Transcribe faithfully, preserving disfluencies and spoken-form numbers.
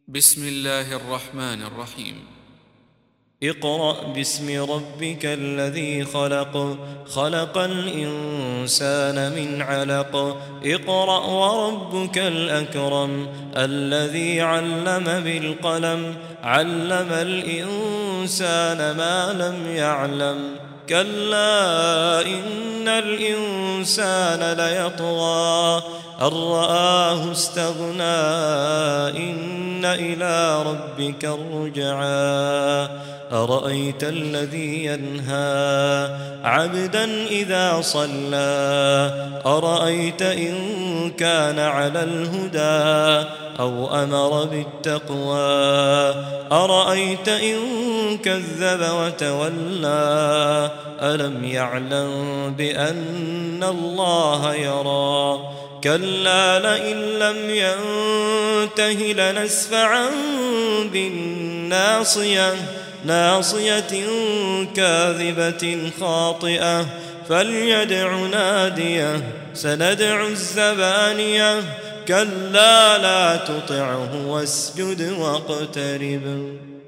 بسم الله الرحمن الرحيم. اقرأ باسم ربك الذي خلق خلق الإنسان من علق اقرأ وربك الأكرم الذي علم بالقلم علم الإنسان ما لم يعلم كلا إن الإنسان ليطغى أن رآه استغنى إن إلى ربك الرجعى أرأيت الذي ينهى عبدا إذا صلى أرأيت إن كان على الهدى أو أمر بالتقوى أرأيت إن كذب وتولى ألم يعلم بأن الله يرى كلا لئن لم ينته لنسفعا بالناصية ناصية كاذبة خاطئة فليدع ناديه سندع الزبانية كلا لا تطعه واسجد واقترب.